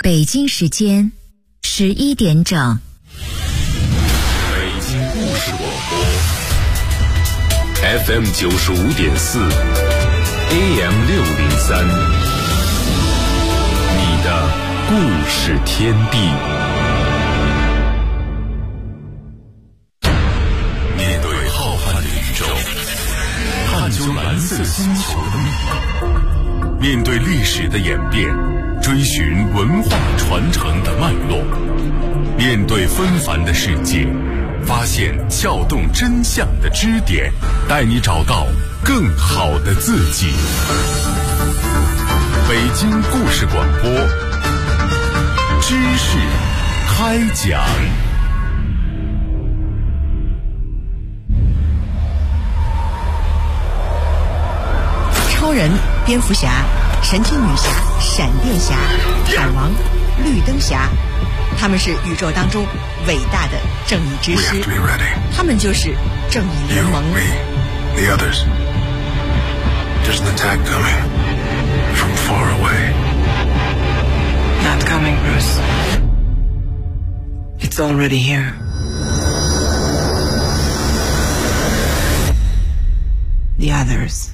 北京时间11点整。 北京故事广播 FM 95.4 AM 603，你的故事天地。面对浩瀚的宇宙，探究蓝色星球的密码，面对历史的演变，追寻文化传承的脉络，面对纷繁的世界，发现撬动真相的支点，带你找到更好的自己。北京故事广播，知识开讲。 超人、蝙蝠侠、神奇女侠、闪电侠、海王、绿灯侠，他们是宇宙当中伟大的正义之师，他们就是正义联盟。 The others. There's an attack coming from far away. Not coming, Bruce. It's already here. The others.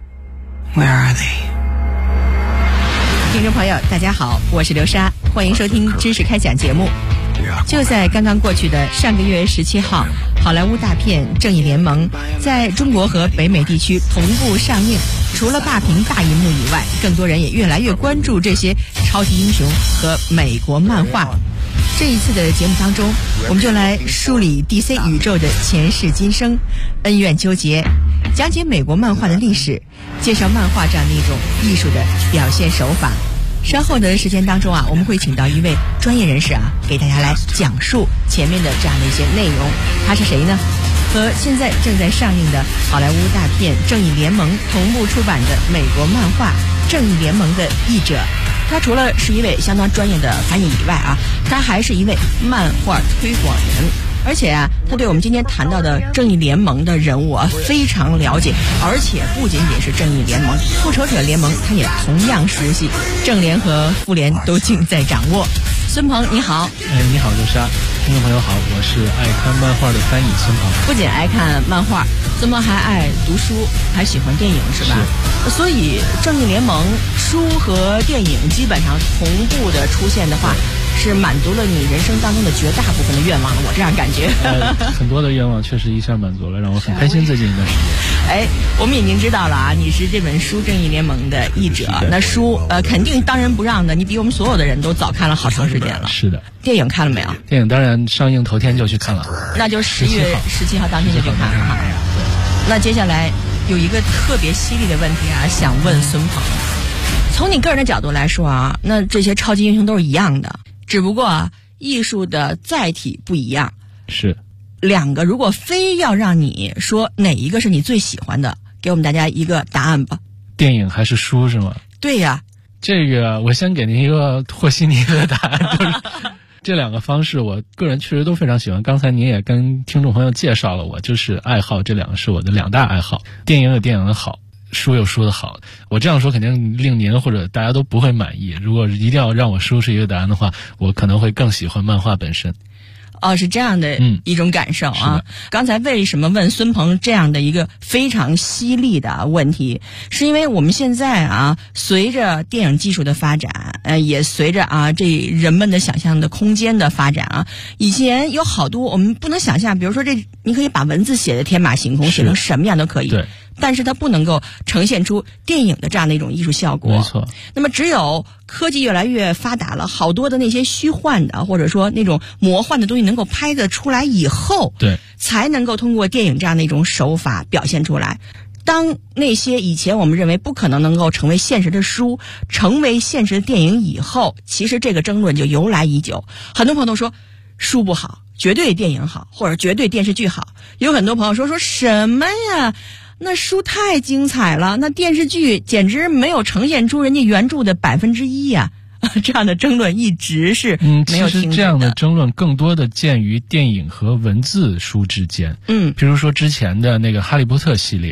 Where are they? 听众朋友大家好，我是刘莎，欢迎收听知识开讲节目。就在刚刚过去的上个月17号，好莱坞大片《正义联盟》在中国和北美地区同步上映。除了霸屏大银幕以外，更多人也越来越关注这些超级英雄和美国漫画。这一次的节目当中，我们就来梳理 DC 宇宙的前世今生、恩怨纠结，讲解美国漫画的历史，介绍漫画这样的一种艺术的表现手法。稍后的时间当中我们会请到一位专业人士给大家来讲述前面的这样的一些内容。他是谁呢？和现在正在上映的好莱坞大片《正义联盟》同步出版的美国漫画《正义联盟》的译者。他除了是一位相当专业的翻译以外他还是一位漫画推广人。而且他对我们今天谈到的正义联盟的人物非常了解，而且不仅仅是正义联盟，复仇者联盟他也同样熟悉，正联和复联都尽在掌握。孙鹏你好。 你好刘莎，听众朋友好，我是爱看漫画的翻译孙鹏。 不仅爱看漫画，孙鹏还爱读书，还喜欢电影是吧？是。所以正义联盟书和电影基本上同步的出现的话，是满足了你人生当中的绝大部分的愿望了，我这样感觉。 很多的愿望确实一下满足了，让我很开心。最近一段时间， 我们已经知道了你是这本书《正义联盟》的译者。那书肯定当仁不让的，你比我们所有的人都早看了好长时间了。 是的。 电影看了没有？ 电影当然上映头天就去看了， 那就10月17号当天就去看了。那接下来有一个特别犀利的问题想问孙鹏。从你个人的角度来说那这些超级英雄都是一样的，只不过艺术的载体不一样。 是。 两个如果非要让你说哪一个是你最喜欢的，给我们大家一个答案吧。 电影还是书是吗？ 对呀。 这个我先给您一个和稀泥的答案，就是这两个方式我个人确实都非常喜欢。刚才您也跟听众朋友介绍了，我就是爱好这两个是我的两大爱好。电影有电影的好，书有书的好。我这样说肯定令您或者大家都不会满意，如果一定要让我说出一个答案的话，我可能会更喜欢漫画本身。 是这样的一种感受刚才为什么问孙鹏这样的一个非常犀利的问题，是因为我们现在随着电影技术的发展也随着这人们的想象的空间的发展以前有好多我们不能想象，比如说你可以把文字写得天马行空，写成什么样都可以， 对， 但是它不能够呈现出电影的这样的一种艺术效果。 没错。那么只有科技越来越发达了，好多的那些虚幻的或者说那种魔幻的东西能够拍得出来以后， 对， 才能够通过电影这样的一种手法表现出来。当那些以前我们认为不可能够成为现实的书成为现实的电影以后，其实这个争论就由来已久。很多朋友都说书不好，绝对电影好，或者绝对电视剧好。有很多朋友说什么呀，那书太精彩了，那电视剧简直没有呈现出人家原著的1%呀。这样的争论一直是没有停止的。 其实这样的争论更多的见于电影和文字书之间。比如说之前的那个哈利波特系列，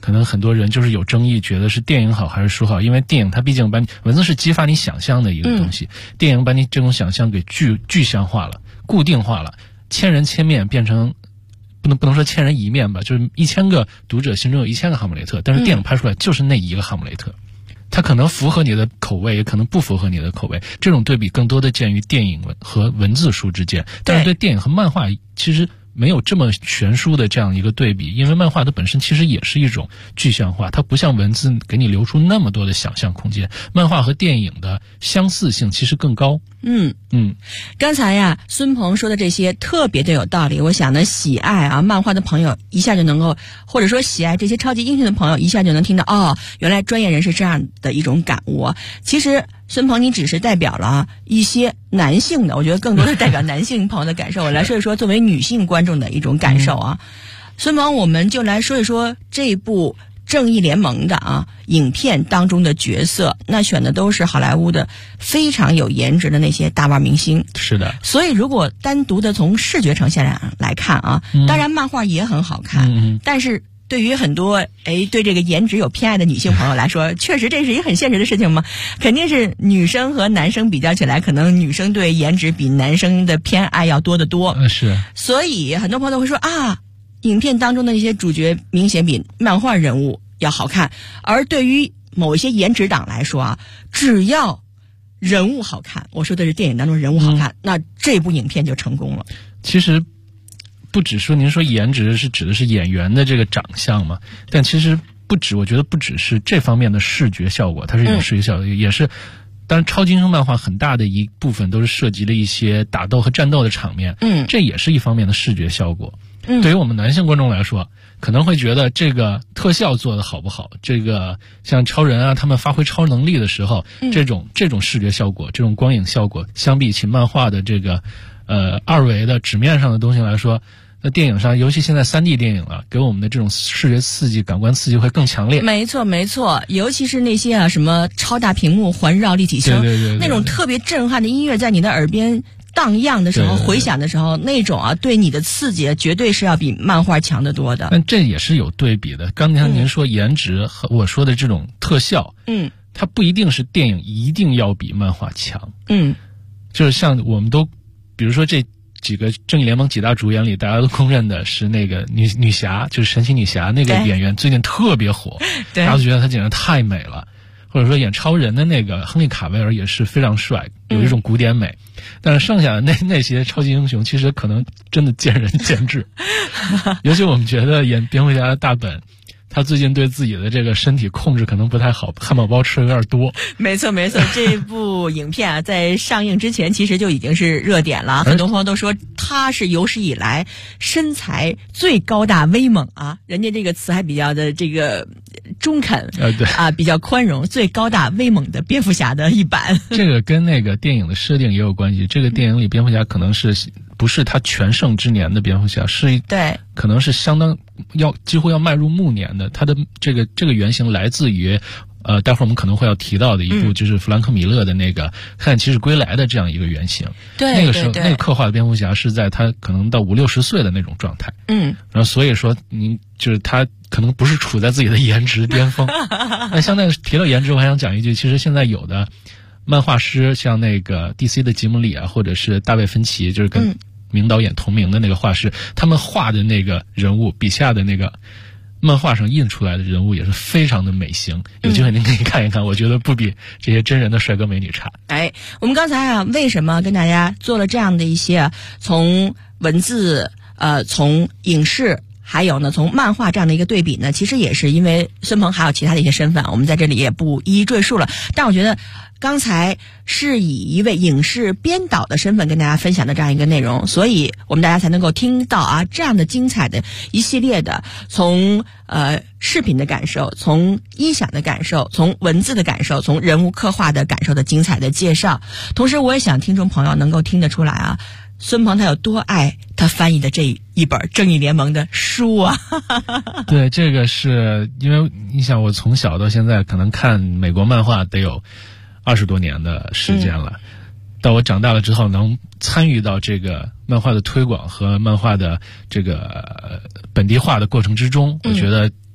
可能很多人就是有争议，觉得是电影好还是书好，因为电影它毕竟把文字是激发你想象的一个东西，电影把你这种想象给具象化了、固定化了，千人千面变成不能说千人一面吧，就是1000个读者心中有1000个哈姆雷特，但是电影拍出来就是那一个哈姆雷特。它可能符合你的口味，也可能不符合你的口味。这种对比更多的见于电影和文字书之间，但是对电影和漫画其实没有这么悬殊的这样一个对比，因为漫画它本身其实也是一种具象化，它不像文字给你留出那么多的想象空间。漫画和电影的相似性其实更高。 刚才呀，孙鹏说的这些特别的有道理。我想呢，喜爱漫画的朋友一下就能够，或者说喜爱这些超级英雄的朋友一下就能听到，原来专业人士这样的一种感悟。其实孙鹏，你只是代表了一些男性的，我觉得更多的代表男性朋友的感受。我来说一说作为女性观众的一种感受啊。孙鹏，我们就来说一说这部正义联盟的影片当中的角色，那选的都是好莱坞的非常有颜值的那些大腕明星。 是的。 所以如果单独的从视觉呈现来看当然漫画也很好看，但是对于很多对这个颜值有偏爱的女性朋友来说，确实这是一个很现实的事情嘛。肯定是女生和男生比较起来，可能女生对颜值比男生的偏爱要多得多。 是。 所以很多朋友都会说影片当中的一些主角明显比漫画人物要好看，而对于某一些颜值党来说只要人物好看，我说的是电影当中人物好看，那这部影片就成功了。 其实不只说您说颜值是指的是演员的这个长相嘛，但其实我觉得不只是这方面的视觉效果，它是一种视觉效果，也是当然超级英雄漫画很大的一部分都是涉及了一些打斗和战斗的场面，这也是一方面的视觉效果。对于我们男性观众来说，可能会觉得这个特效做的好不好，这个像超人他们发挥超能力的时候，这种视觉效果，这种光影效果，相比起漫画的这个二维的纸面上的东西来说，在电影上，尤其现在3D 电影了，给我们的这种视觉刺激、感官刺激会更强烈。 没错，尤其是那些什么超大屏幕环绕立体声， 对， 那种特别震撼的音乐在你的耳边荡漾的时候，回响的时候，那种对你的刺激绝对是要比漫画强得多的。 但这也是有对比的。刚才您说颜值和我说的这种特效，它不一定是电影一定要比漫画强。就是像我们都，比如说这几个正义联盟几大主演里，大家都公认的是那个女侠，就是神奇女侠那个演员最近特别火，大家都觉得她简直太美了。或者说演超人的那个亨利卡维尔也是非常帅，有一种古典美。但是剩下的那些超级英雄其实可能真的见仁见智。尤其我们觉得演蝙蝠侠的大本，他最近对自己的这个身体控制可能不太好，汉堡包吃的有点多。 没错，这部影片在上映之前其实就已经是热点了，很多朋友都说他是有史以来身材最高大威猛人家这个词还比较的这个中肯比较宽容，最高大威猛的蝙蝠侠的一版。 这个跟那个电影的设定也有关系，这个电影里蝙蝠侠可能是不是他全盛之年的蝙蝠侠，是可能是相当几乎要迈入暮年的，他的这个原型来自于待会儿我们可能会要提到的一部就是弗兰克米勒的那个《黑暗骑士归来》的这样一个原型。那个时候那个刻画的蝙蝠侠是在他可能到50-60岁的那种状态。然后所以说您就是他可能不是处在自己的颜值巅峰。那相当于提到颜值，我还想讲一句，其实现在有的漫画师，像那个 DC 的吉姆里或者是大卫芬奇，就是跟名导演同名的那个画师，他们画的那个人物笔下的那个漫画上印出来的人物也是非常的美型，有机会您可以看一看，我觉得不比这些真人的帅哥美女差。 我们刚才为什么跟大家做了这样的一些从文字从影视还有呢从漫画这样的一个对比呢，其实也是因为孙鹏还有其他的一些身份，我们在这里也不一一赘述了。但我觉得刚才是以一位影视编导的身份跟大家分享的这样一个内容，所以我们大家才能够听到这样的精彩的一系列的从视频的感受，从音响的感受，从文字的感受，从人物刻画的感受的精彩的介绍。同时我也想听众朋友能够听得出来孙鹏他有多爱他翻译的这一本正义联盟的书对，这个是因为你想我从小到现在可能看美国漫画得有20多年的时间了，到我长大了之后能参与到这个漫画的推广和漫画的这个本地化的过程之中，我觉得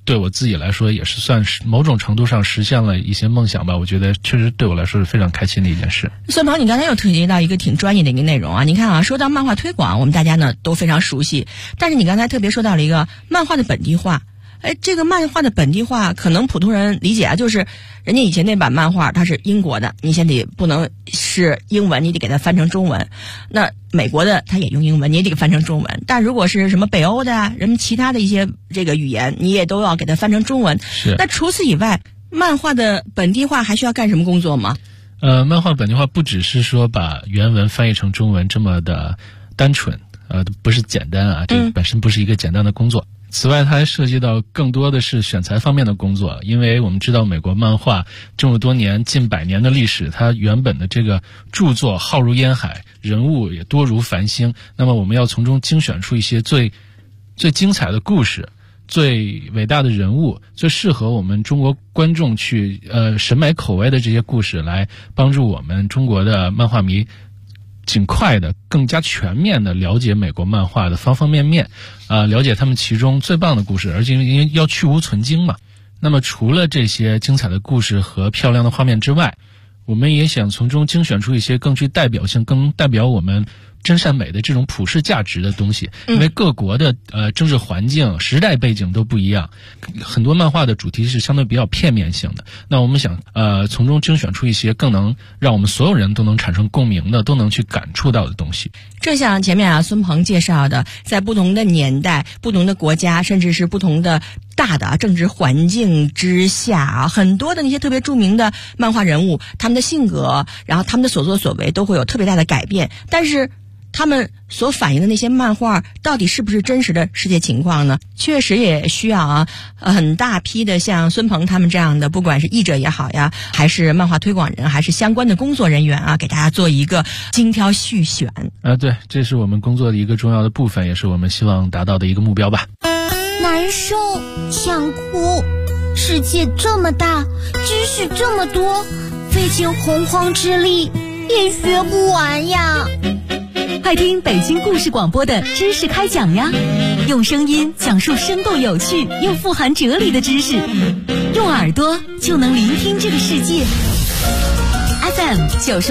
对我自己来说也是算是某种程度上实现了一些梦想吧。我觉得确实对我来说是非常开心的一件事。 孙鹏，你刚才又提及到一个挺专业的一个内容啊，你看啊，说到漫画推广，我们大家呢都非常熟悉，但是你刚才特别说到了一个漫画的本地化。这个漫画的本地化，可能普通人理解啊，就是人家以前那版漫画它是英国的，你现在不能是英文，你得给它翻成中文。那美国的它也用英文，你也得翻成中文。但如果是什么北欧的人们其他的一些这个语言，你也都要给它翻成中文。 是。 那除此以外，漫画的本地化还需要干什么工作吗？ 漫画本地化不只是说把原文翻译成中文这么的单纯，不是简单啊，这本身不是一个简单的工作。此外，它还涉及到更多的是选材方面的工作，因为我们知道美国漫画这么多年近100年的历史，它原本的这个著作浩如烟海，人物也多如繁星。那么我们要从中精选出一些最精彩的故事，最伟大的人物，最适合我们中国观众去审美口味的这些故事，来帮助我们中国的漫画迷尽快的、更加全面的了解美国漫画的方方面面，了解他们其中最棒的故事，而且因为要去无存菁嘛。那么除了这些精彩的故事和漂亮的画面之外，我们也想从中精选出一些更具代表性、更代表我们真善美的这种普世价值的东西。因为各国的政治环境、时代背景都不一样，很多漫画的主题是相对比较片面性的。那我们想从中精选出一些更能让我们所有人都能产生共鸣的、都能去感触到的东西。 这像前面孙鹏介绍的，在不同的年代、不同的国家，甚至是不同的大的政治环境之下很多的那些特别著名的漫画人物，他们的性格，然后他们的所作所为都会有特别大的改变。但是他们所反映的那些漫画到底是不是真实的世界情况呢？确实也需要很大批的像孙鹏他们这样的，不管是译者也好呀，还是漫画推广人，还是相关的工作人员给大家做一个精挑细选。 对，这是我们工作的一个重要的部分，也是我们希望达到的一个目标吧。 难受，想哭，世界这么大，知识这么多，费尽洪荒之力也学不完呀。 快听北京故事广播的知识开讲呀，用声音讲述生动有趣又富含哲理的知识，用耳朵就能聆听这个世界。FM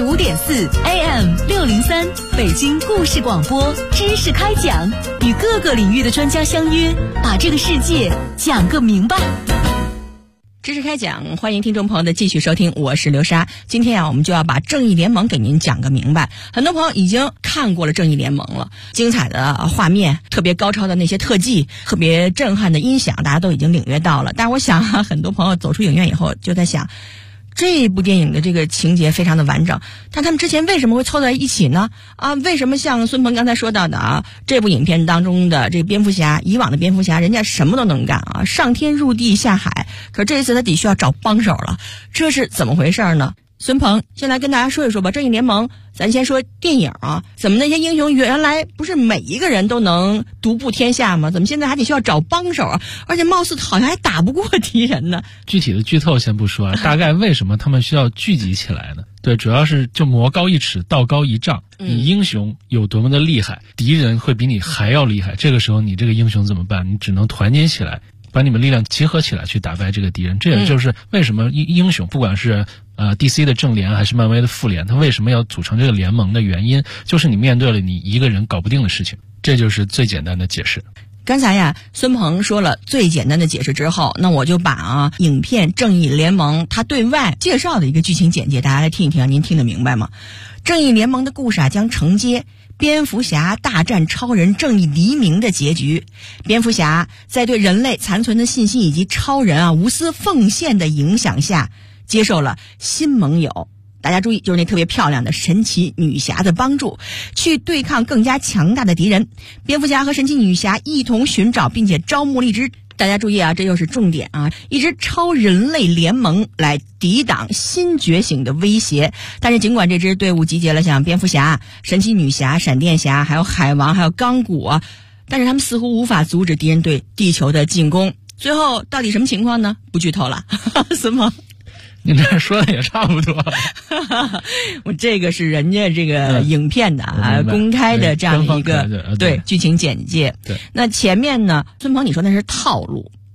95.4 AM 603，北京故事广播知识开讲，与各个领域的专家相约，把这个世界讲个明白。 知识开讲，欢迎听众朋友的继续收听，我是刘莎。今天我们就要把正义联盟给您讲个明白。很多朋友已经看过了正义联盟了，精彩的画面，特别高超的那些特技，特别震撼的音响，大家都已经领略到了。但是我想很多朋友走出影院以后就在想，这部电影的这个情节非常的完整，但他们之前为什么会凑在一起呢？为什么像孙鹏刚才说到的这部影片当中的这个蝙蝠侠，以往的蝙蝠侠人家什么都能干上天入地下海，可是这一次他得需要找帮手了，这是怎么回事呢？孙鹏先来跟大家说一说吧。正义联盟咱先说电影怎么那些英雄原来不是每一个人都能独步天下吗？怎么现在还得需要找帮手而且貌似好像还打不过敌人呢？ 具体的剧透先不说大概为什么他们需要聚集起来呢？对，主要是就魔高一尺，道高一丈。你英雄有多么的厉害，敌人会比你还要厉害，这个时候你这个英雄怎么办？你只能团结起来，把你们力量集合起来去打败这个敌人。这也就是为什么英雄不管是DC 的正联还是漫威的复联，他为什么要组成这个联盟的原因，就是你面对了你一个人搞不定的事情，这就是最简单的解释。 刚才孙鹏说了最简单的解释之后，那我就把影片《正义联盟》它对外介绍的一个剧情简介，大家来听一听您听得明白吗？正义联盟的故事将承接蝙蝠侠大战超人正义黎明的结局。蝙蝠侠在对人类残存的信息以及超人无私奉献的影响下，接受了新盟友，大家注意，就是那特别漂亮的神奇女侠的帮助，去对抗更加强大的敌人。蝙蝠侠和神奇女侠一同寻找并且招募了一支，大家注意这又是重点一支超人类联盟来抵挡新觉醒的威胁。但是尽管这支队伍集结了像蝙蝠侠、神奇女侠、闪电侠，还有海王，还有钢骨但是他们似乎无法阻止敌人对地球的进攻。最后到底什么情况呢？不剧透了。孙鹏， 你这说的也差不多了。 我这个是人家这个影片的公开的这样的一个对剧情简介。 对， 那前面呢，孙鹏你说那是套路，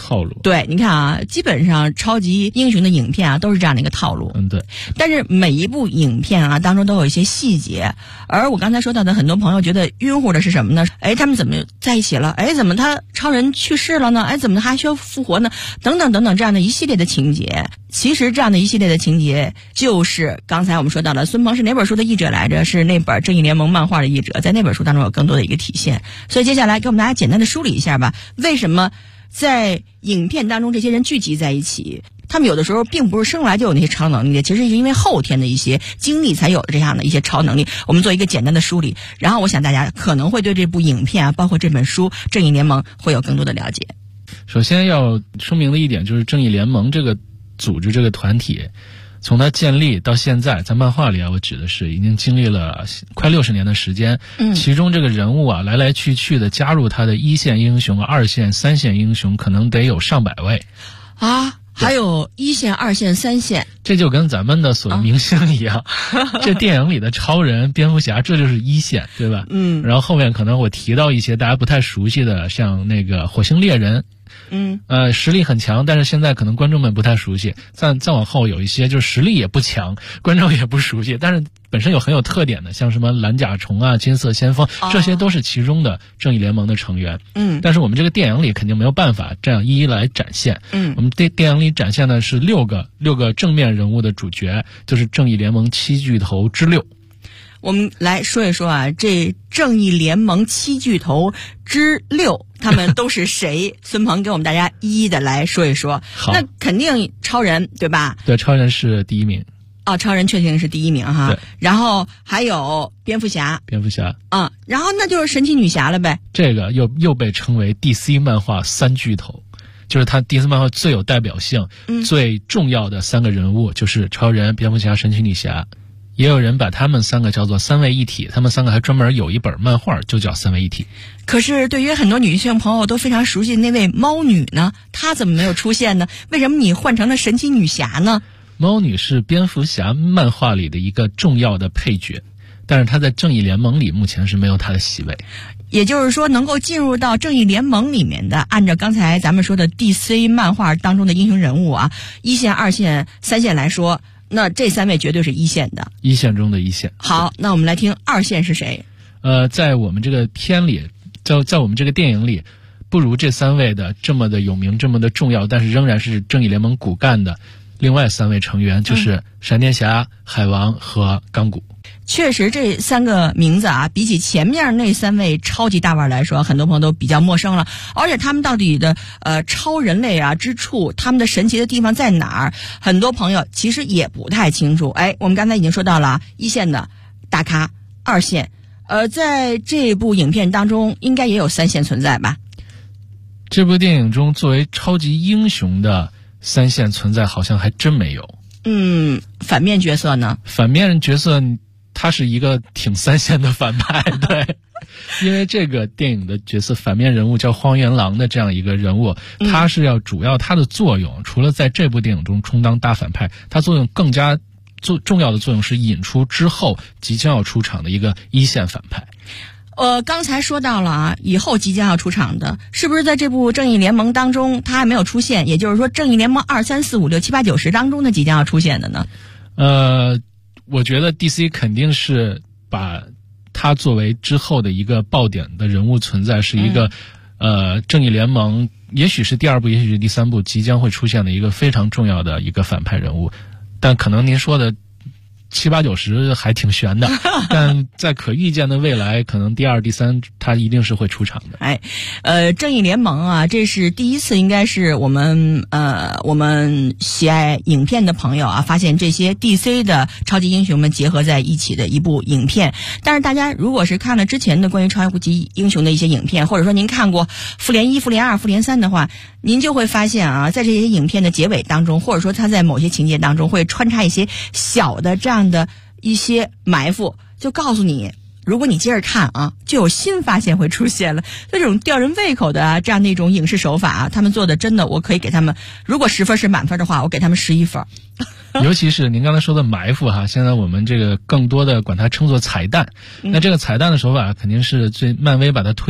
套路。 对，你看啊，基本上超级英雄的影片啊都是这样的一个套路。 对。 但是每一部影片啊当中都有一些细节，而我刚才说到的很多朋友觉得晕乎的是什么呢？他们怎么在一起了？怎么他超人去世了呢？怎么他还需要复活呢？等等等等，这样的一系列的情节。其实这样的一系列的情节，就是刚才我们说到了，孙鹏是哪本书的译者来着？是那本《正义联盟》漫画的译者，在那本书当中有更多的一个体现。所以接下来给我们大家简单的梳理一下吧，为什么在影片当中这些人聚集在一起？他们有的时候并不是生来就有那些超能力的，其实是因为后天的一些经历才有这样的一些超能力。我们做一个简单的梳理，然后我想大家可能会对这部影片啊，包括这本书《正义联盟》会有更多的了解。 首先要说明的一点就是正义联盟这个组织这个团体，从它建立到现在，在漫画里啊，我指的是已经经历了快60年的时间。其中这个人物啊，来来去去的加入他的一线英雄、二线、三线英雄，可能得有上百位啊。还有一线、二线、三线， 这就跟咱们的所谓明星一样，这电影里的超人、蝙蝠侠，这就是一线，对吧？然后后面可能我提到一些大家不太熟悉的，像那个火星猎人。实力很强，但是现在可能观众们不太熟悉。再往后有一些就是实力也不强，观众也不熟悉，但是本身很有特点的，像什么蓝甲虫啊、金色先锋，这些都是其中的正义联盟的成员。但是我们这个电影里肯定没有办法这样一一来展现。我们电影里展现的是六个正面人物的主角，就是正义联盟7巨头之6。 我们来说一说啊，这正义联盟7巨头之6，他们都是谁？孙鹏给我们大家一一的来说一说。 好， 那肯定超人，对吧？ 对，超人是第一名。 超人确定是第一名哈。 对。 然后还有蝙蝠侠。然后那就是神奇女侠了呗。 这个又被称为 DC 漫画3巨头。就是他 DC 漫画最有代表性、最重要的3个人物，就是超人、蝙蝠侠、神奇女侠。也有人把他们3个叫做3位一体，他们3个还专门有一本漫画就叫3位一体。 可是对于很多女性朋友都非常熟悉的那位猫女呢，她怎么没有出现呢？为什么你换成了神奇女侠呢？ 猫女是蝙蝠侠漫画里的一个重要的配角，但是她在正义联盟里目前是没有她的席位。 也就是说，能够进入到正义联盟里面的，按照刚才咱们说的 DC 漫画当中的英雄人物啊，1线、2线、3线来说，那这3位绝对是1线的， 一线中的一线。 好，那我们来听2线是谁？ 在我们这个片里，在我们这个电影里，不如这3位的这么的有名，这么的重要，但是仍然是正义联盟骨干的另外3位成员，就是闪电侠、海王和钢骨。 确实这3个名字啊，比起前面那3位超级大腕来说，很多朋友都比较陌生了。而且他们到底的超人类啊之处，他们的神奇的地方在哪儿，很多朋友其实也不太清楚。我们刚才已经说到了1线的大咖，2线在这部影片当中应该也有3线存在吧。 这部电影中作为超级英雄的3线存在好像还真没有。 反面角色呢？ 反面角色他是一个挺3线的反派，对，因为这个电影的角色反面人物叫荒原狼的这样一个人物，他是主要他的作用，除了在这部电影中充当大反派，他作用更加重要的作用是引出之后即将要出场的一个1线反派。 刚才说到了啊，以后即将要出场的，是不是在这部正义联盟当中他还没有出现？也就是说，正义联盟2、3、4、5、6、7、8、9、10当中的即将要出现的呢？ 我觉得 DC 肯定是把他作为之后的一个爆点的人物存在，是一个正义联盟也许是第2部也许是第3部即将会出现的一个非常重要的一个反派人物，但可能您说的7、8、9、10还挺悬的，但在可预见的未来，可能第2、第3它一定是会出场的。 正义联盟啊，这是第一次，应该是我们喜爱影片的朋友啊，发现这些 DC 的超级英雄们结合在一起的一部影片。但是大家如果是看了之前的关于超级英雄的一些影片，或者说您看过复联1、复联2、复联3的话，您就会发现啊，在这些影片的结尾当中，或者说它在某些情节当中会穿插一些小的这样的一些埋伏，就告诉你，如果你接着看啊，就有新发现会出现了。这种吊人胃口的这样的一种影视手法啊，他们做的真的，我可以给他们，如果10分是满分的话，我给他们11分。 尤其是您刚才说的埋伏哈，现在我们这个更多的管它称作彩蛋。那这个彩蛋的手法肯定是漫威把它推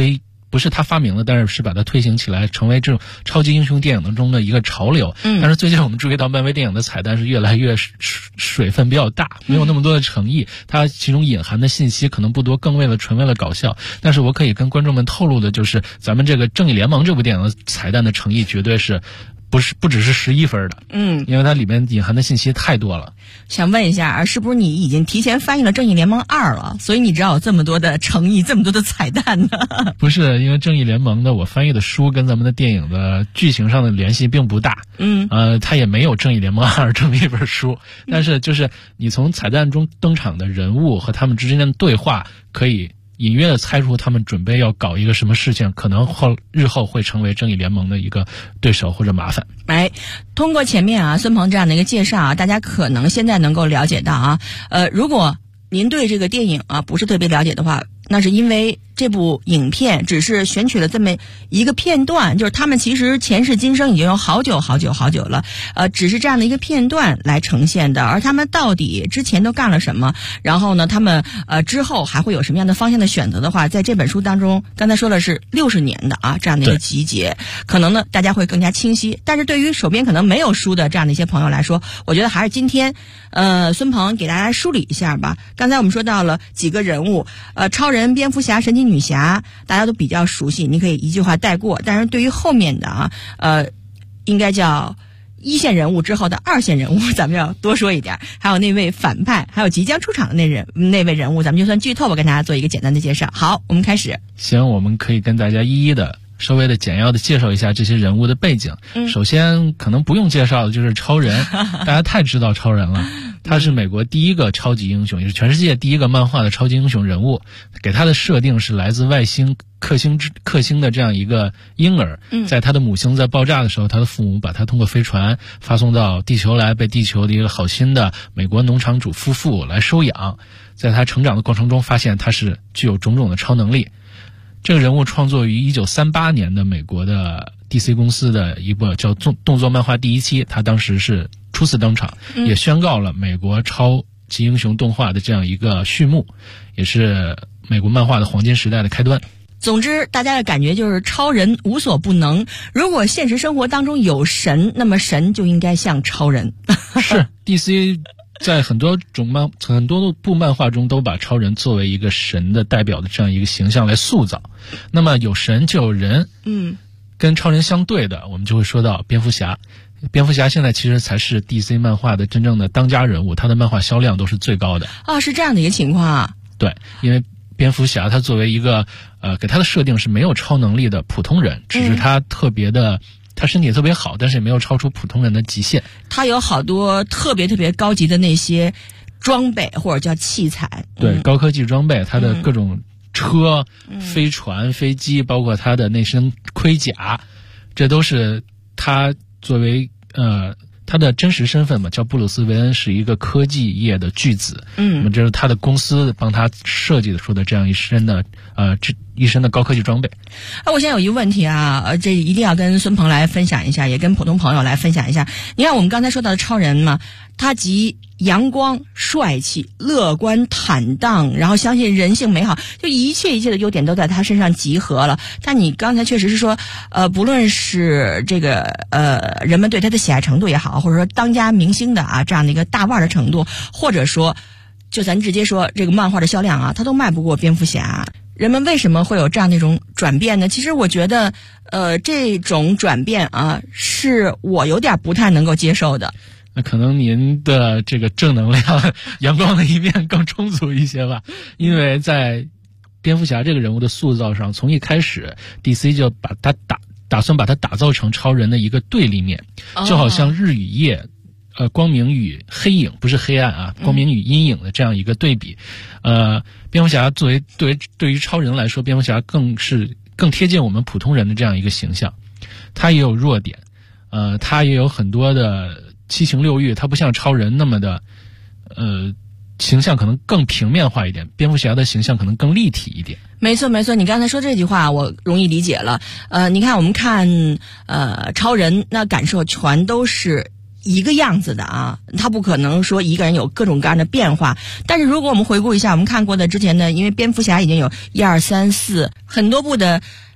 不是他发明的，但是是把它推行起来，成为这种超级英雄电影当中的一个潮流。但是最近我们注意到漫威电影的彩蛋是越来越水分比较大，没有那么多的诚意，它其中隐含的信息可能不多，更纯为了搞笑。但是我可以跟观众们透露的就是，咱们这个《正义联盟》这部电影的彩蛋的诚意绝对是不只是11分的，因为它里面隐含的信息太多了。 想问一下，是不是你已经提前翻译了《正义联盟2》了？所以你知道有这么多的诚意，这么多的彩蛋呢？ 不是，因为《正义联盟》的我翻译的书跟咱们的电影的剧情上的联系并不大，它也没有《正义联盟2》这么一本书，但是就是你从彩蛋中登场的人物和他们之间的对话，可以隐约的猜出他们准备要搞一个什么事情，可能日后会成为正义联盟的一个对手或者麻烦。 通过前面孙鹏这样的一个介绍大家可能现在能够了解到如果您对这个电影不是特别了解的话，那是因为这部影片只是选取了这么一个片段，就是他们其实前世今生已经有好久了，只是这样的一个片段来呈现的，而他们到底之前都干了什么，然后呢他们之后还会有什么样的方向的选择的话，在这本书当中刚才说了是60年的这样的一个集结，可能呢大家会更加清晰。但是对于手边可能没有书的这样的一些朋友来说，我觉得还是今天孙鹏给大家梳理一下吧。刚才我们说到了几个人物，超人、蝙蝠侠、神奇女侠大家都比较熟悉，你可以一句话带过。但是对于后面的应该叫一线人物之后的二线人物，咱们要多说一点。还有那位反派，还有即将出场的那位人物，咱们就算剧透吧，跟大家做一个简单的介绍。好，我们开始。 行，我们可以跟大家一一的稍微的简要的介绍一下这些人物的背景。首先可能不用介绍的就是超人大家太知道超人了，他是美国第一个超级英雄，也是全世界第一个漫画的超级英雄人物。给他的设定是来自外星克星的这样一个婴儿，在他的母星在爆炸的时候，他的父母把他通过飞船发送到地球来，被地球的一个好心的美国农场主夫妇来收养。在他成长的过程中，发现他是具有种种的超能力。这个人物创作于1938年的美国的 DC 公司的一部叫动作漫画第一期，他当时是初次登场，也宣告了美国超级英雄动画的这样一个序幕，也是美国漫画的黄金时代的开端。 总之大家的感觉就是超人无所不能，如果现实生活当中有神，那么神就应该像超人。 是 DC 在很多部漫画中都把超人作为一个神的代表的这样一个形象来塑造。那么有神就有人，跟超人相对的，我们就会说到蝙蝠侠。蝙蝠侠现在其实才是 DC 漫画的真正的当家人物，他的漫画销量都是最高的。 是这样的一个情况啊。 对，因为蝙蝠侠他作为一个给他的设定是没有超能力的普通人，只是他特别的他身体特别好，但是也没有超出普通人的极限。 他有好多特别高级的那些装备或者叫器材， 对，高科技装备，他的各种车、飞船、飞机，包括他的那身盔甲，这都是他作为他的真实身份嘛，叫布鲁斯·韦恩，是一个科技业的巨子。那么这是他的公司帮他设计出的这样一身的高科技装备。 我现在有一个问题这一定要跟孙鹏来分享一下，也跟普通朋友来分享一下。你看我们刚才说到的超人嘛，他集阳光、帅气、乐观、坦荡，然后相信人性美好，就一切的优点都在他身上集合了。但你刚才确实是说不论是这个人们对他的喜爱程度也好，或者说当家明星的这样的一个大腕的程度，或者说就咱直接说这个漫画的销量他都卖不过蝙蝠侠。人们为什么会有这样的一种转变呢？其实我觉得这种转变是我有点不太能够接受的。 那可能您的这个正能量阳光的一面更充足一些吧。因为在蝙蝠侠这个人物的塑造上，从一开始 DC 就把他打算把他打造成超人的一个对立面，就好像日与夜光明与黑影，不是黑暗光明与阴影的这样一个对比。蝙蝠侠作为对于超人来说，蝙蝠侠更贴近我们普通人的这样一个形象。他也有弱点，他也有很多的七情六欲，他不像超人那么的形象可能更平面化一点，蝙蝠侠的形象可能更立体一点。 没错，你刚才说这句话我容易理解了。你看我们看超人，那感受全都是一个样子的他不可能说一个人有各种各样的变化。但是如果我们回顾一下我们看过的之前的，因为蝙蝠侠已经有1、2、3、4很多部的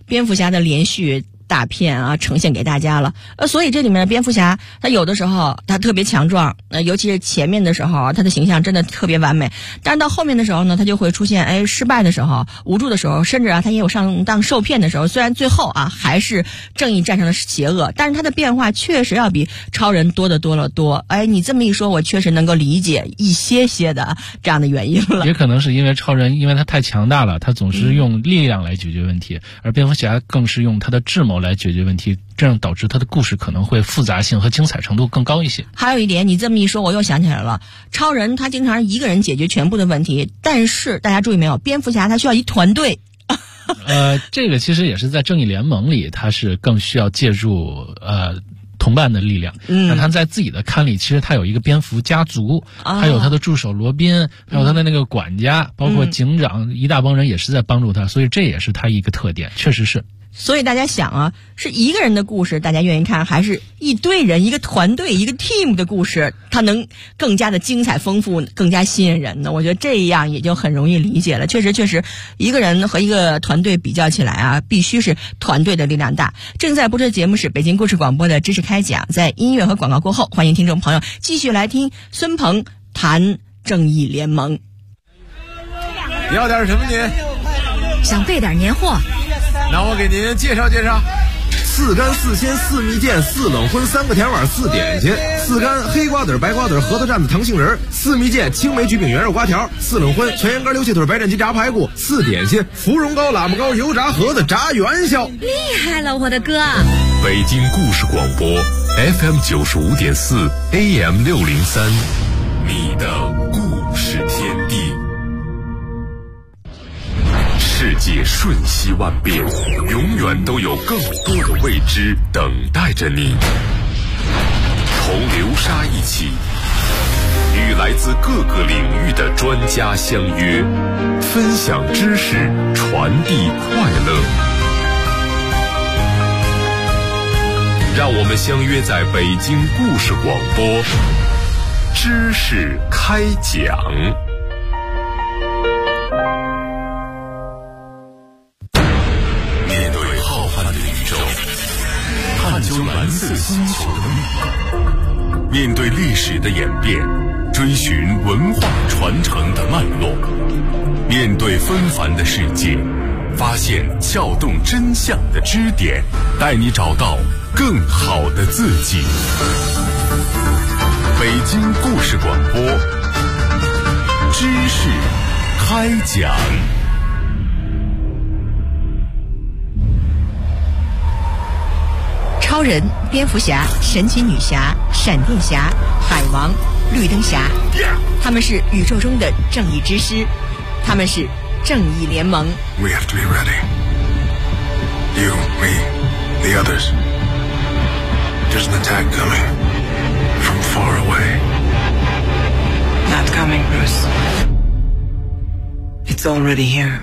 蝙蝠侠的连续大片啊呈现给大家了，所以这里面的蝙蝠侠他有的时候他特别强壮，尤其是前面的时候他的形象真的特别完美，但是到后面的时候呢，他就会出现失败的时候、无助的时候，甚至他也有上当受骗的时候。虽然最后还是正义战胜了邪恶，但是他的变化确实要比超人多得多了多。你这么一说，我确实能够理解一些的这样的原因了。 也可能是因为超人因为他太强大了，他总是用力量来解决问题，而蝙蝠侠更是用他的智谋来解决问题，这样导致他的故事可能会复杂性和精彩程度更高一些。 还有一点，你这么一说我又想起来了，超人他经常一个人解决全部的问题，但是大家注意没有，蝙蝠侠他需要一团队。 这个其实也是在正义联盟里，他是更需要借助同伴的力量。那他在自己的刊里，其实他有一个蝙蝠家族，还有他的助手罗宾，还有他的那个管家，包括警长，一大帮人也是在帮助他，所以这也是他一个特点，确实是。 所以大家想是一个人的故事大家愿意看，还是一堆人一个团队一个 team 的故事，它能更加的精彩丰富，更加吸引人呢？我觉得这样也就很容易理解了。确实一个人和一个团队比较起来必须是团队的力量大。正在播出的节目是北京故事广播的知识开讲，在音乐和广告过后，欢迎听众朋友继续来听孙鹏谈正义联盟。 你要点什么您？ 想备点年货。 那我给您介绍介绍：4干4鲜4蜜饯4冷荤3个甜碗4点心，4干黑瓜子白瓜子核桃蘸子糖杏仁，4蜜饯青梅焗饼圆肉瓜条，4冷荤全羊肝溜气腿白斩鸡炸排骨，4点心芙蓉糕喇嘛糕油炸盒子炸元宵。 厉害了，我的哥！ 北京故事广播 FM 95.4 AM 603，你的故事天地。世界瞬息万变，永远都有更多的未知等待着你。同流沙一起，与来自各个领域的专家相约，分享知识，传递快乐。让我们相约在北京故事广播，知识开讲。探究蓝色星球的秘密，面对历史的演变，追寻文化传承的脉络，面对纷繁的世界，发现撬动真相的支点，带你找到更好的自己。北京故事广播，知识开讲。 超人、蝙蝠侠、神奇女侠、闪电侠、海王、绿灯侠，他们是宇宙中的正义之师，他们是正义联盟。 We have to be ready. You, me, the others. There's an attack coming from far away. Not coming, Bruce. It's already here.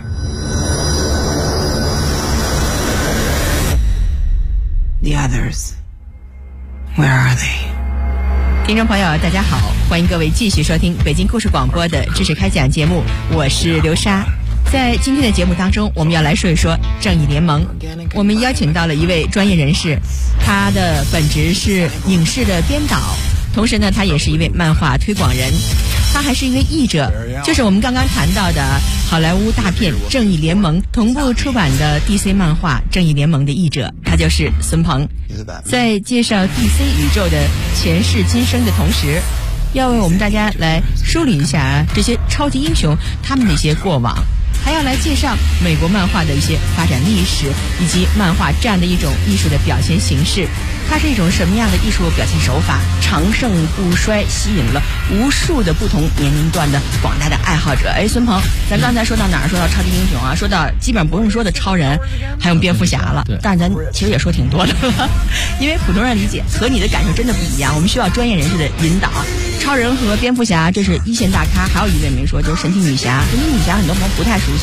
The others. Where are they? 听众朋友大家好，欢迎各位继续收听北京故事广播的知识开讲节目，我是刘莎。在今天的节目当中，我们要来说一说正义联盟。我们邀请到了一位专业人士，他的本职是影视的编导，同时呢他也是一位漫画推广人，他还是一位译者，就是我们刚刚谈到的好莱坞大片《正义联盟》同步出版的 DC 漫画《正义联盟》的译者，他就是孙鹏。在介绍 DC 宇宙的前世今生的同时，要为我们大家来梳理一下这些超级英雄他们的一些过往，还要来介绍美国漫画的一些发展历史，以及漫画这样的一种艺术的表现形式，它是一种什么样的艺术表现手法，长盛不衰，吸引了无数的不同年龄段的广大的爱好者。孙鹏，咱刚才说到哪儿？说到超级英雄啊，说到基本不用说的超人，还有蝙蝠侠了。但是咱其实也说挺多的了，因为普通人理解和你的感受真的不一样，我们需要专业人士的引导。超人和蝙蝠侠这是一线大咖，还有一位没说，就是神奇女侠。神奇女侠很多朋友不太熟悉，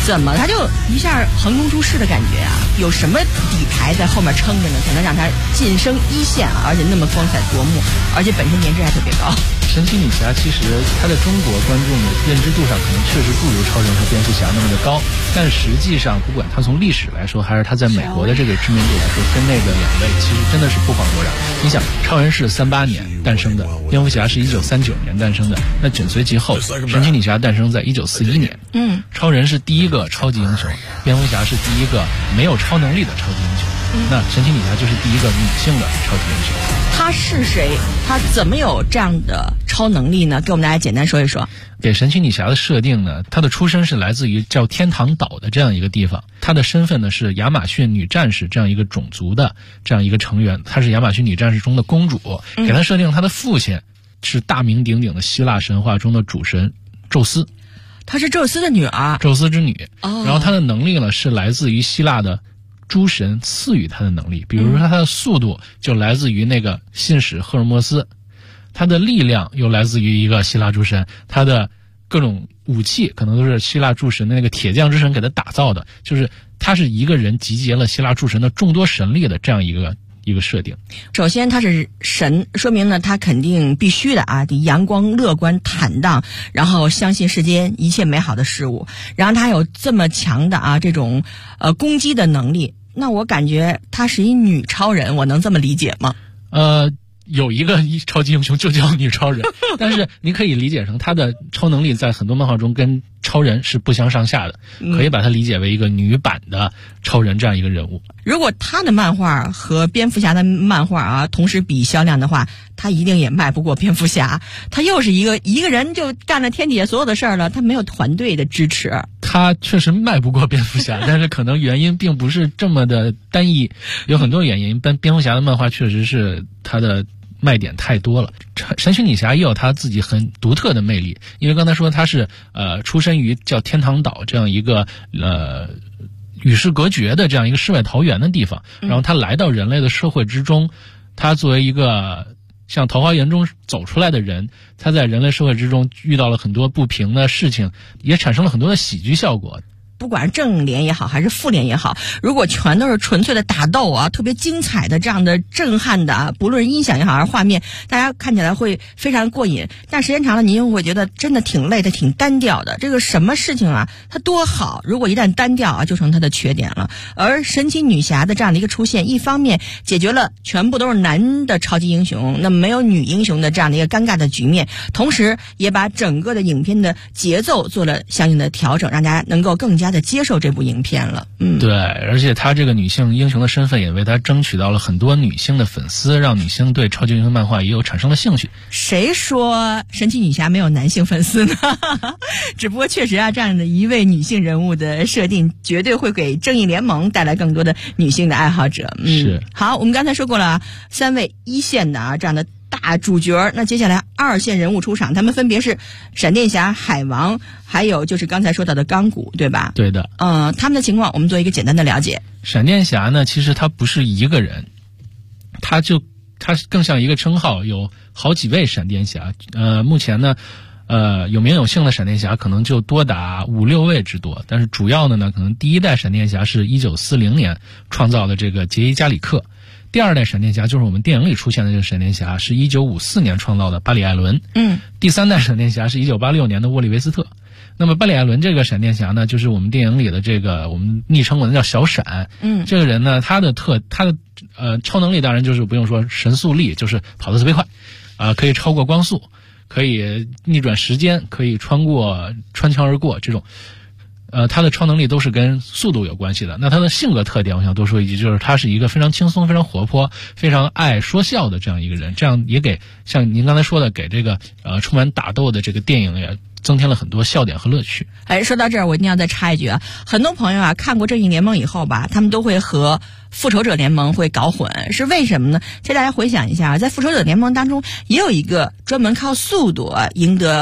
怎么他就一下横空出世的感觉啊？有什么底牌在后面撑着呢，才能让他晋升一线啊？而且那么光彩夺目，而且本身颜值还特别高。 神奇女侠其实她在中国观众的认知度上可能确实不如超人和蝙蝠侠那么的高，但实际上不管她从历史来说，还是她在美国的这个知名度来说，跟那个两位其实真的是不遑多让。你想，超人是38年诞生的，蝙蝠侠是1939年诞生的，那紧随其后，神奇女侠诞生在1941年。超人是第一个超级英雄，蝙蝠侠是第一个没有超能力的超级英雄。那神奇女侠就是第一个女性的超级英雄。 她是谁？她怎么有这样的超能力呢？给我们大家简单说一说。 给神奇女侠的设定呢，她的出身是来自于叫天堂岛的这样一个地方，她的身份呢是亚马逊女战士这样一个种族的这样一个成员，她是亚马逊女战士中的公主。给她设定她的父亲是大名鼎鼎的希腊神话中的主神宙斯， 她是宙斯的女儿， 宙斯之女。然后她的能力呢是来自于希腊的诸神赐予他的能力，比如说他的速度就来自于那个信使赫尔墨斯，他的力量又来自于一个希腊诸神，他的各种武器可能都是希腊诸神的那个铁匠之神给他打造的，就是他是一个人集结了希腊诸神的众多神力的这样一个设定。 首先他是神，说明呢他肯定必须的啊，得阳光乐观坦荡，然后相信世间一切美好的事物，然后他有这么强的啊这种攻击的能力。那我感觉她是一女超人，我能这么理解吗？ 有一个超级英雄就叫女超人，但是你可以理解成她的超能力在很多漫画中跟超人是不相上下的，可以把它理解为一个女版的超人这样一个人物。 如果她的漫画和蝙蝠侠的漫画啊同时比销量的话，她一定也卖不过蝙蝠侠。她又是一个人就干了天底下所有的事儿了，她没有团队的支持。 她确实卖不过蝙蝠侠，但是可能原因并不是这么的单一，有很多原因。蝙蝠侠的漫画确实是她的卖点太多了。神奇女侠也有她自己很独特的魅力，因为刚才说她是出身于叫天堂岛这样一个与世隔绝的这样一个世外桃源的地方，然后她来到人类的社会之中，她作为一个像桃花源中走出来的人，她在人类社会之中遇到了很多不平的事情，也产生了很多的喜剧效果。 不管是正联也好还是负联也好，如果全都是纯粹的打斗啊，特别精彩的这样的震撼的啊，不论是音响也好还是画面，大家看起来会非常过瘾，但时间长了你又会觉得真的挺累的，挺单调的。这个什么事情啊它多好，如果一旦单调啊就成它的缺点了。而神奇女侠的这样的一个出现，一方面解决了全部都是男的超级英雄，那么没有女英雄的这样的一个尴尬的局面，同时也把整个的影片的节奏做了相应的调整，让大家能够更加的接受这部影片了。 对，而且她这个女性英雄的身份也为她争取到了很多女性的粉丝，让女性对超级英雄漫画也有产生了兴趣。 谁说神奇女侠没有男性粉丝呢？只不过确实啊，这样的一位女性人物的设定绝对会给正义联盟带来更多的女性的爱好者。 是。 好，我们刚才说过了3位一线的啊这样的大主角，那接下来2线人物出场，他们分别是闪电侠、海王，还有就是刚才说到的钢骨，对吧？ 对的。 他们的情况我们做一个简单的了解。 闪电侠呢，其实他不是一个人，他更像一个称号，有好几位闪电侠。目前呢，有名有姓的闪电侠可能就多达5-6位之多，但是主要的呢，可能第一代闪电侠是1940年创造的这个杰伊·加里克。第二代闪电侠就是我们电影里出现的这个闪电侠，是1954年创造的巴里·艾伦。第三代闪电侠是1986年的沃利·维斯特。那么巴里·艾伦这个闪电侠呢，就是我们电影里的这个我们昵称管他叫小闪。这个人呢，他的超能力当然就是不用说神速力，就是跑得特别快，可以超过光速，可以逆转时间，可以穿墙而过这种。他的超能力都是跟速度有关系的。那他的性格特点我想多说一句，就是他是一个非常轻松、非常活泼、非常爱说笑的这样一个人，这样也给像您刚才说的给这个充满打斗的这个电影也增添了很多笑点和乐趣。 说到这儿我一定要再插一句啊，很多朋友啊看过正义联盟以后吧，他们都会和复仇者联盟会搞混，是为什么呢？其实大家回想一下，在复仇者联盟当中也有一个专门靠速度赢得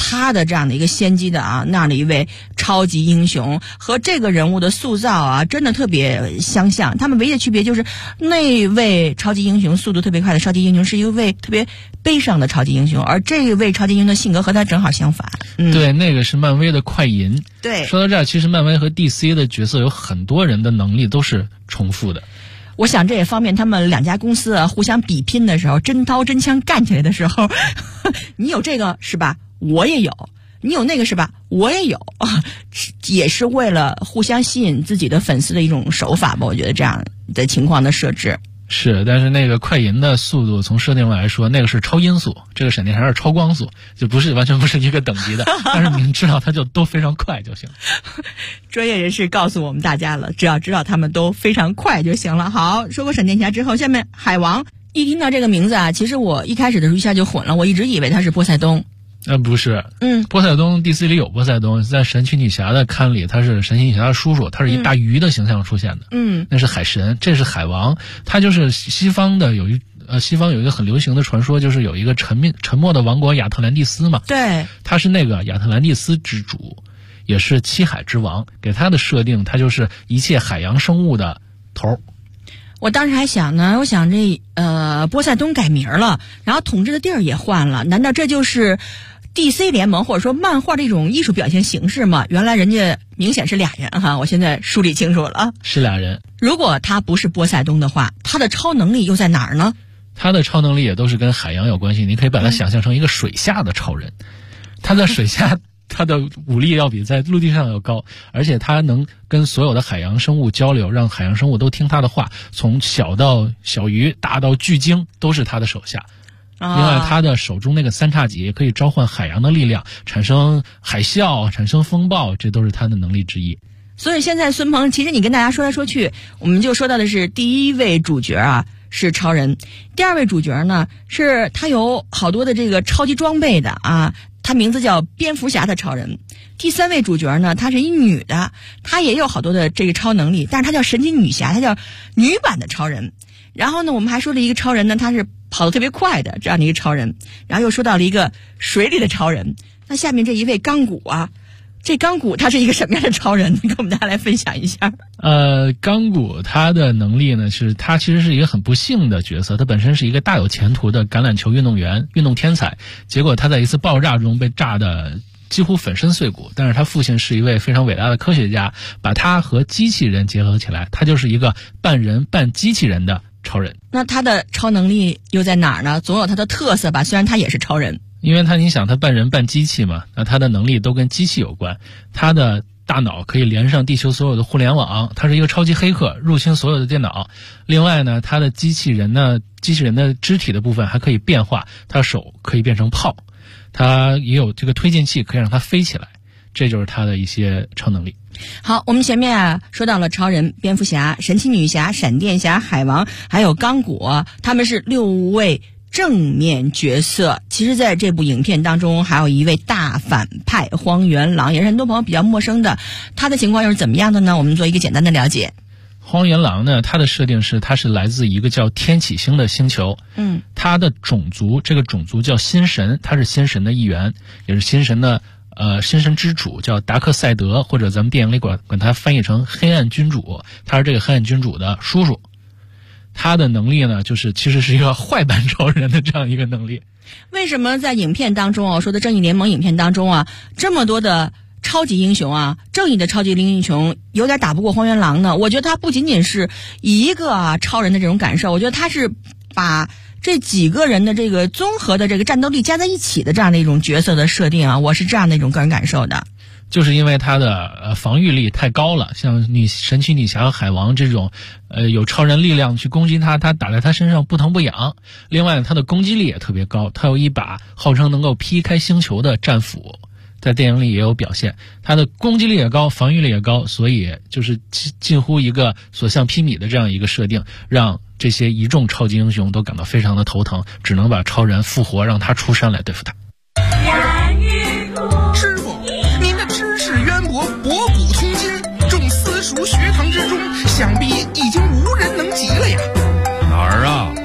他的这样的一个先机的那样的一位超级英雄，和这个人物的塑造真的特别相像。他们唯一的区别就是那位超级英雄速度特别快的超级英雄是一位特别悲伤的超级英雄，而这位超级英雄的性格和他正好相反。 对，那个是漫威的快银。 对， 说到这儿，其实漫威和 DC 的角色有很多人的能力都是重复的。 我想这也方便他们两家公司互相比拼的时候，真刀真枪干起来的时候，你有这个是吧？我也有。你有那个是吧？我也有，也是为了互相吸引自己的粉丝的一种手法吧。我觉得这样的情况的设置是，但是那个快银的速度从设定来说，那个是超音速，这个闪电侠是超光速，就完全不是一个等级的。但是你们知道它就都非常快就行。 专业人士告诉我们大家了，只要知道他们都非常快就行了。好，说过闪电侠之后，下面海王。一听到这个名字其实我一开始的时候一下就混了，我一直以为他是波塞冬。 不是，波塞冬 DC 里有波塞冬，在神奇女侠的刊里，他是神奇女侠的叔叔，他是一大鱼的形象出现的。那是海神，这是海王，他就是西方有一个很流行的传说，就是有一个沉默的王国亚特兰蒂斯嘛。 对， 他是那个亚特兰蒂斯之主，也是七海之王。给他的设定，他就是一切海洋生物的头。 我当时还想呢，我想这波塞冬改名了，然后统治的地儿也换了，难道这就是DC 联盟或者说漫画的一种艺术表现形式吗？原来人家明显是俩人哈，我现在梳理清楚了， 是俩人。 如果他不是波塞冬的话，他的超能力又在哪儿呢？ 他的超能力也都是跟海洋有关系，你可以把它想象成一个水下的超人。他在水下他的武力要比在陆地上要高，而且他能跟所有的海洋生物交流，让海洋生物都听他的话，从小到小鱼，大到巨鲸都是他的手下。另外他的手中那个三叉戟可以召唤海洋的力量，产生海啸，产生风暴，这都是他的能力之一。 所以现在孙鹏，其实你跟大家说来说去，我们就说到的是第一位主角是超人，第二位主角呢是他有好多的这个超级装备的他名字叫蝙蝠侠的超人。第三位主角呢，她是一女的，她也有好多的这个超能力，但是她叫神奇女侠，她叫女版的超人。然后呢，我们还说了一个超人呢，他是跑得特别快的这样的一个超人，然后又说到了一个水里的超人。那下面这一位钢骨这钢骨他是一个什么样的超人？跟我们大家来分享一下。 钢骨他的能力呢，是他其实是一个很不幸的角色，他本身是一个大有前途的橄榄球运动员、运动天才，结果他在一次爆炸中被炸得几乎粉身碎骨，但是他父亲是一位非常伟大的科学家，把他和机器人结合起来，他就是一个半人半机器人的超人。 那他的超能力又在哪儿呢？总有他的特色吧，虽然他也是超人。 因为你想他半人半机器嘛，那他的能力都跟机器有关。他的大脑可以连上地球所有的互联网，他是一个超级黑客，入侵所有的电脑。另外呢，他的机器人的肢体的部分还可以变化，他手可以变成炮，他也有这个推进器可以让他飞起来，这就是他的一些超能力。 好，我们前面说到了超人、蝙蝠侠、神奇女侠、闪电侠、海王还有钢骨，他们是6位正面角色。其实在这部影片当中还有一位大反派荒原狼，也是很多朋友比较陌生的，他的情况又是怎么样的呢？我们做一个简单的了解。 荒原狼呢，他的设定是他是来自一个叫天启星的星球，他的种族，这个种族叫新神，他是新神的一员，也是新神的新神之主，叫达克赛德，或者咱们电影里管他翻译成黑暗君主，他是这个黑暗君主的叔叔。他的能力呢，就是其实是一个坏版超人的这样一个能力。 为什么在影片当中说的正义联盟影片当中这么多的超级英雄正义的超级英雄有点打不过荒原狼呢？我觉得他不仅仅是一个超人的这种感受，我觉得他是把这几个人的这个综合的这个战斗力加在一起的这样的一种角色的设定我是这样的一种个人感受的。 就是因为他的防御力太高了，像神奇女侠和海王这种有超人力量去攻击他打在他身上不疼不痒。另外他的攻击力也特别高，他有一把号称能够劈开星球的战斧，在电影里也有表现。他的攻击力也高，防御力也高，所以就是近乎一个所向披靡的这样一个设定，让这些一众超级英雄都感到非常的头疼，只能把超人复活，让他出山来对付他。 师傅，您的知识渊博，博古通今，众私塾学堂之中，想必已经